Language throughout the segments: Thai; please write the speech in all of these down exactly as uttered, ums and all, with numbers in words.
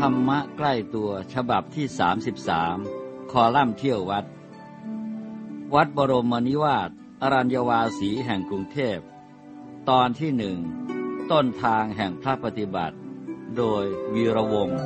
รมะใกล้ตัวฉบับที่สามสิบสามคอลัมน์เที่ยววัดวัดบรมนิวาสอรัญญวาสีแห่งกรุงเทพตอนที่หนึ่งต้นทางแห่งพระปฏิบัติโดยวีระวงศ์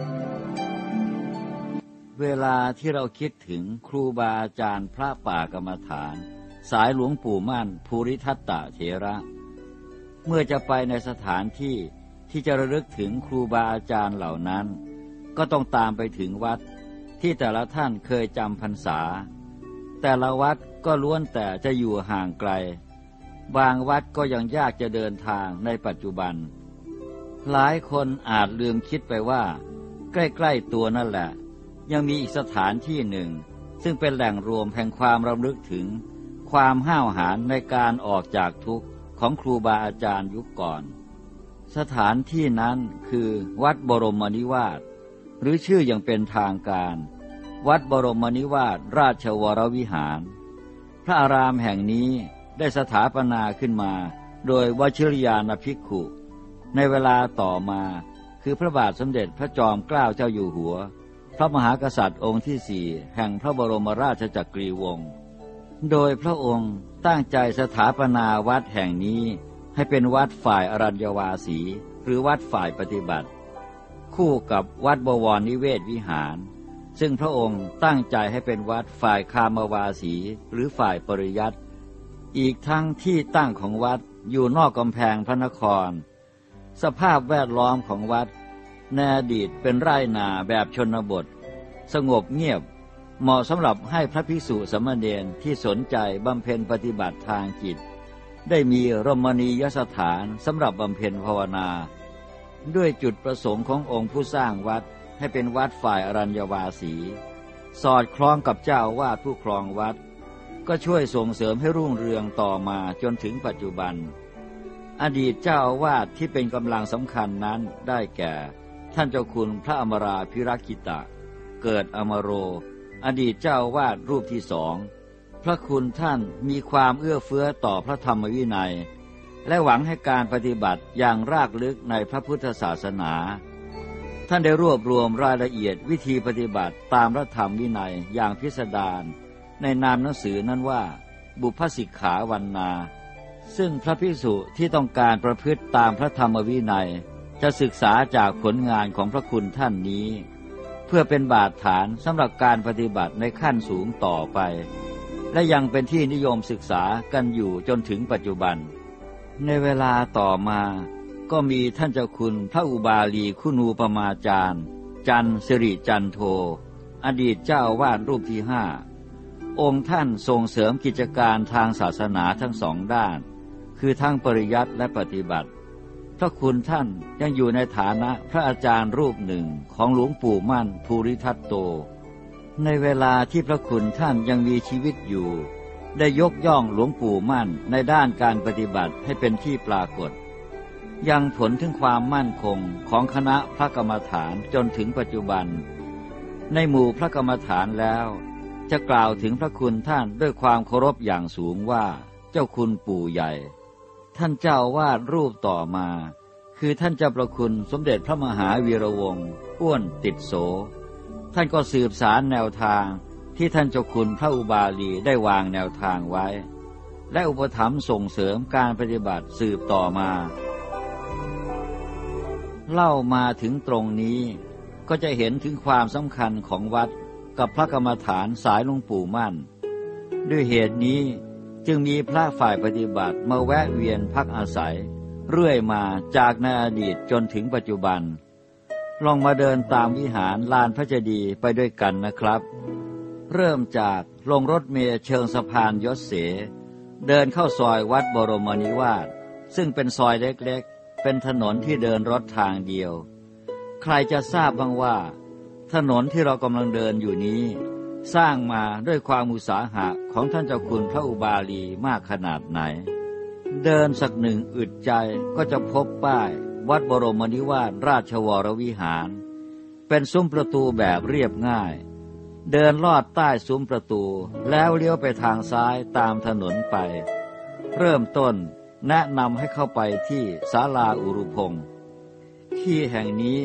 เวลาที่เราคิดถึงครูบาอาจารย์พระป่ากรรมฐานสายหลวงปู่มั่นภูริทัตตเถระเมื่อจะไปในสถานที่ที่จะระลึกถึงครูบาอาจารย์เหล่านั้นก็ต้องตามไปถึงวัดที่แต่ละท่านเคยจำพรรษาแต่ละวัดก็ล้วนแต่จะอยู่ห่างไกลบางวัดก็ยังยากจะเดินทางในปัจจุบันหลายคนอาจลืมคิดไปว่าใกล้ๆตัวนั่นแหละยังมีอีกสถานที่หนึ่งซึ่งเป็นแหล่งรวมแห่งความรำลึกถึงความห้าวหาญในการออกจากทุกข์ของครูบาอาจารย์ยุคก่อนสถานที่นั้นคือวัดบรมนิวาสหรือชื่ออย่างเป็นทางการวัดบรมนิวาสราชวรวิหารพระอารามแห่งนี้ได้สถาปนาขึ้นมาโดยวชิรยานภิกขุในเวลาต่อมาคือพระบาทสมเด็จพระจอมเกล้าเจ้าอยู่หัวพระมหากษัตริย์องค์ที่สี่แห่งพระบรมราชจักรีวงศ์โดยพระองค์ตั้งใจสถาปนาวัดแห่งนี้ให้เป็นวัดฝ่ายอรัญญวาสีหรือวัดฝ่ายปฏิบัติคู่กับวัดบวรนิเวศวิหารซึ่งพระองค์ตั้งใจให้เป็นวัดฝ่ายคามวาสีหรือฝ่ายปริยัติอีกทั้งที่ตั้งของวัดอยู่นอกกำแพงพระนครสภาพแวดล้อมของวัดในอดีตเป็นไร่นาแบบชนบทสงบเงียบเหมาะสำหรับให้พระภิกษุสามเณรที่สนใจบำเพ็ญปฏิบัติทางจิตได้มีรมณียสถานสำหรับบำเพ็ญภาวนาด้วยจุดประสงค์ขององค์ผู้สร้างวัดให้เป็นวัดฝ่ายอรัญญวาสีสอดคล้องกับเจ้าอาวาสผู้ครองวัดก็ช่วยส่งเสริมให้รุ่งเรืองต่อมาจนถึงปัจจุบันอดีตเจ้าอาวาสที่เป็นกำลังสำคัญนั้นได้แก่ท่านเจ้าคุณพระอมราภิรักิตะเกิดอมโรอดีตเจ้าอาวาสรูปที่สองพระคุณท่านมีความเอื้อเฟื้อต่อพระธรรมวินัยและหวังให้การปฏิบัติอย่างรากลึกในพระพุทธศาสนาท่านได้รวบรวมรายละเอียดวิธีปฏิบัติตามพระธรรมวินัยอย่างพิสดารในนามหนังสือนั้นว่าบุพสิกขาวันนาซึ่งพระภิกษุที่ต้องการประพฤติตามพระธรรมวินัยจะศึกษาจากผลงานของพระคุณท่านนี้เพื่อเป็นบาทฐานสำหรับการปฏิบัติในขั้นสูงต่อไปและยังเป็นที่นิยมศึกษากันอยู่จนถึงปัจจุบันในเวลาต่อมาก็มีท่านเจ้าคุณพระอุบาลีคุณูปมาจารย์จันสิริจันโทอดีตเจ้าอาวาสรูปที่ห้าองค์ท่านส่งเสริมกิจการทางศาสนาทั้งสองด้านคือทั้งปริยัติและปฏิบัติพระคุณท่านยังอยู่ในฐานะพระอาจารย์รูปหนึ่งของหลวงปู่มั่นภูริทัตโตในเวลาที่พระคุณท่านยังมีชีวิตอยู่ได้ยกย่องหลวงปู่มั่นในด้านการปฏิบัติให้เป็นที่ปรากฏยังผลถึงความมั่นคงของคณะพระกรรมฐานจนถึงปัจจุบันในหมู่พระกรรมฐานแล้วจะกล่าวถึงพระคุณท่านด้วยความเคารพอย่างสูงว่าเจ้าคุณปู่ใหญ่ท่านเจ้าวาดรูปต่อมาคือท่านเจ้าประคุณสมเด็จพระมหาวีระวงศ์อ้วนติดโสท่านก็สืบสารแนวทางที่ท่านเจ้าคุณพระอุบาลีได้วางแนวทางไว้และอุปถัมภ์ส่งเสริมการปฏิบัติสืบต่อมาเล่ามาถึงตรงนี้ก็จะเห็นถึงความสำคัญของวัดกับพระกรรมฐานสายหลวงปู่มั่นด้วยเหตุนี้จึงมีพระฝ่ายปฏิบัติมาแวะเวียนพักอาศัยเรื่อยมาจากในอดีตจนถึงปัจจุบันลองมาเดินตามวิหารลานพระเจดีย์ไปด้วยกันนะครับเริ่มจากลงรถเมล์เชิงสะพานยศเสเดินเข้าซอยวัดบรมนิวาสซึ่งเป็นซอยเล็กๆเป็นถนนที่เดินรถทางเดียวใครจะทราบบ้างว่าถนนที่เรากำลังเดินอยู่นี้สร้างมาด้วยความอุตสาหะของท่านเจ้าคุณพระอุบาลีมากขนาดไหนเดินสักหนึ่งอึดใจก็จะพบป้ายวัดบรมนิวาสราชวรวิหารเป็นซุ้มประตูแบบเรียบง่ายเดินลอดใต้ซุ้มประตูแล้วเลี้ยวไปทางซ้ายตามถนนไปเริ่มต้นแนะนำให้เข้าไปที่ศาลาอุรุพงษ์ที่แห่งนี้ป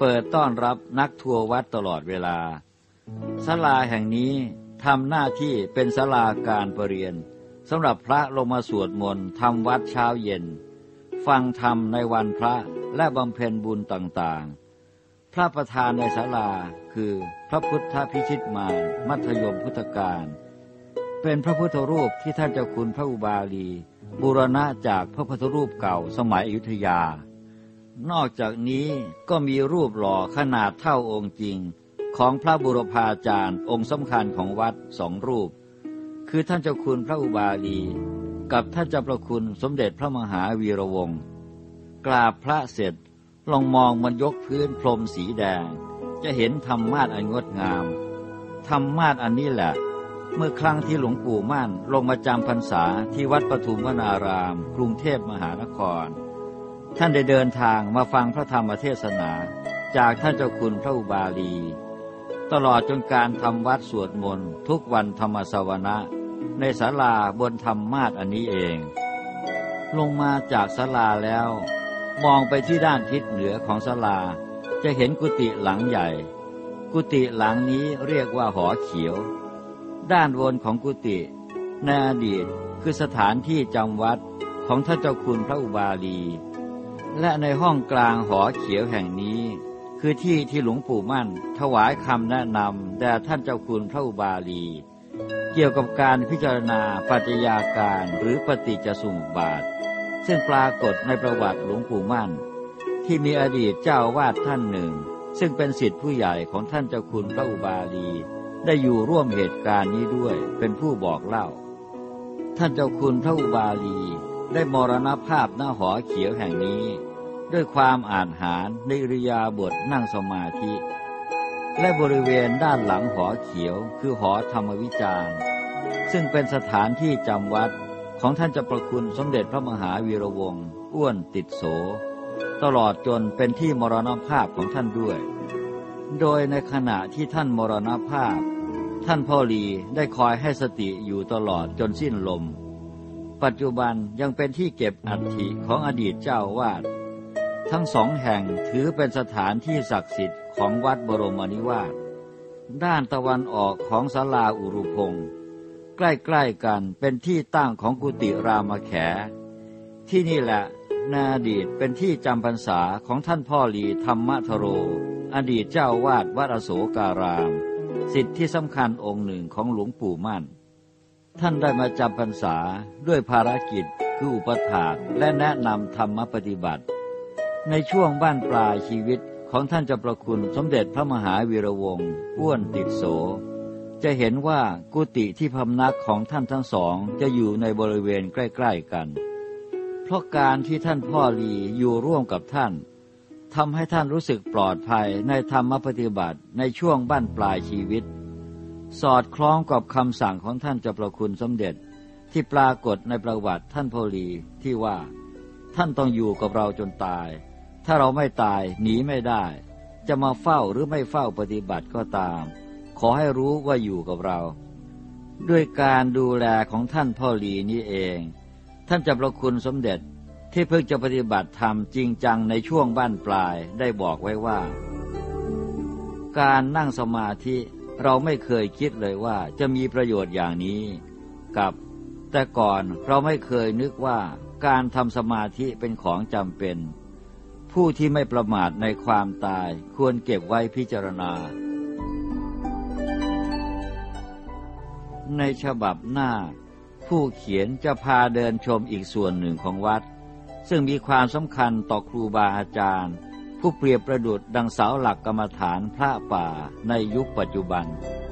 ปิดต้อนรับนักทัวร์วัดตลอดเวลาศาลาแห่งนี้ทำหน้าที่เป็นศาลาการประเรียนสำหรับพระลงมาสวดมนต์ทำวัดเช้าเย็นฟังธรรมในวันพระและบำเพ็ญบุญต่างๆพระประธานในศาลาคือพระพุทธพิชิตมารมัธยมพุทธการเป็นพระพุทธรูปที่ท่านเจ้าคุณพระอุบาลีบูรณะจากพระพุทธรูปเก่าสมัยอยุธยานอกจากนี้ก็มีรูปหล่อขนาดเท่าองค์จริงของพระบุรพาจารย์องค์สำคัญของวัดสองรูปคือท่านเจ้าคุณพระอุบาลีกับท่านเจ้าประคุณสมเด็จพระมหาวีระวงศ์กราบพระเสร็จลองมองมันยกพื้นพรมสีแดงจะเห็นธรรมาสอันงดงามธรรมาสอันนี้แหละเมื่อครั้งที่หลวงปู่มั่นลงมาจำพรรษาที่วัดปทุมวนารามกรุงเทพมหานครท่านได้เดินทางมาฟังพระธรรมเทศนาจากท่านเจ้าคุณพระอุบาลีตลอดจนการทำวัดสวดมนต์ทุกวันธรรมสวนะในศาลาบนธรรมาสอันนี้เองลงมาจากศาลาแล้วมองไปที่ด้านทิศเหนือของศาลาจะเห็นกุฏิหลังใหญ่กุฏิหลังนี้เรียกว่าหอเขียวด้านบนของกุฏิในอดีตคือสถานที่จำวัดของท่านเจ้าคุณพระอุบาลีและในห้องกลางหอเขียวแห่งนี้คือที่ที่หลวงปู่มั่นถวายคำแนะนำแด่ท่านเจ้าคุณพระอุบาลีเกี่ยวกับการพิจารณาปัจจัยาการหรือปฏิจจสมุปบาทซึ่งปรากฏในประวัติหลวงปู่มั่นที่มีอดีตเจ้าวาดท่านหนึ่งซึ่งเป็นศิษย์ผู้ใหญ่ของท่านเจ้าคุณพระอุบาลีได้อยู่ร่วมเหตุการณ์นี้ด้วยเป็นผู้บอกเล่าท่านเจ้าคุณพระอุบาลีได้มรณภาพหน้าหอเขียวแห่งนี้ด้วยความอาจหาญในอิริยาบถนั่งสมาธิและบริเวณด้านหลังหอเขียวคือหอธรรมวิจารณ์ซึ่งเป็นสถานที่จำวัดของท่านเจ้าประคุณสมเด็จพระมหาวีระวงศ์อ้วนติดโสตลอดจนเป็นที่มรณภาพของท่านด้วยโดยในขณะที่ท่านมรณภาพท่านพ่อลีได้คอยให้สติอยู่ตลอดจนสิ้นลมปัจจุบันยังเป็นที่เก็บอัฐิของอดีตเจ้าวาดทั้งสองแห่งถือเป็นสถานที่ศักดิ์สิทธิ์ของวัดบรมนิวาสด้านตะวันออกของศาลาอุรุพงศ์ใกล้ๆกันเป็นที่ตั้งของกุฏิรามแขที่นี่แหละในอดีตเป็นที่จำพรรษาของท่านพ่อลีธรรมทโรอดีตเจ้าวาดวัดอโศการามศิษย์ที่สำคัญองค์หนึ่งของหลวงปู่มั่นท่านได้มาจำพรรษาด้วยภารกิจคืออุปถากและแนะนำธรรมปฏิบัติในช่วงบ้านปลายชีวิตของท่านเจ้าประคุณสมเด็จพระมหาวีระวงศ์อ้วนติดโสจะเห็นว่ากุฏิที่พำนักของท่านทั้งสองจะอยู่ในบริเวณใกล้ๆกันเพราะการที่ท่านพ่อลีอยู่ร่วมกับท่านทำให้ท่านรู้สึกปลอดภัยในธรรมปฏิบัติในช่วงบั้นปลายชีวิตสอดคล้องกับคำสั่งของท่านเจ้าประคุณสมเด็จที่ปรากฏในประวัติท่านพ่อลีที่ว่าท่านต้องอยู่กับเราจนตายถ้าเราไม่ตายหนีไม่ได้จะมาเฝ้าหรือไม่เฝ้าปฏิบัติก็ตามขอให้รู้ว่าอยู่กับเราด้วยการดูแลของท่านพ่อลีนี้เองท่านเจ้าประคุณสมเด็จที่เพิ่งจะปฏิบัติธรรมจริงจังในช่วงบั้นปลายได้บอกไว้ว่าการนั่งสมาธิเราไม่เคยคิดเลยว่าจะมีประโยชน์อย่างนี้กับแต่ก่อนเราไม่เคยนึกว่าการทำสมาธิเป็นของจำเป็นผู้ที่ไม่ประมาทในความตายควรเก็บไว้พิจารณาในฉบับหน้าผู้เขียนจะพาเดินชมอีกส่วนหนึ่งของวัดซึ่งมีความสำคัญต่อครูบาอาจารย์ผู้เปรียบประดุจดังเสาหลักกรรมฐานพระป่าในยุคปัจจุบัน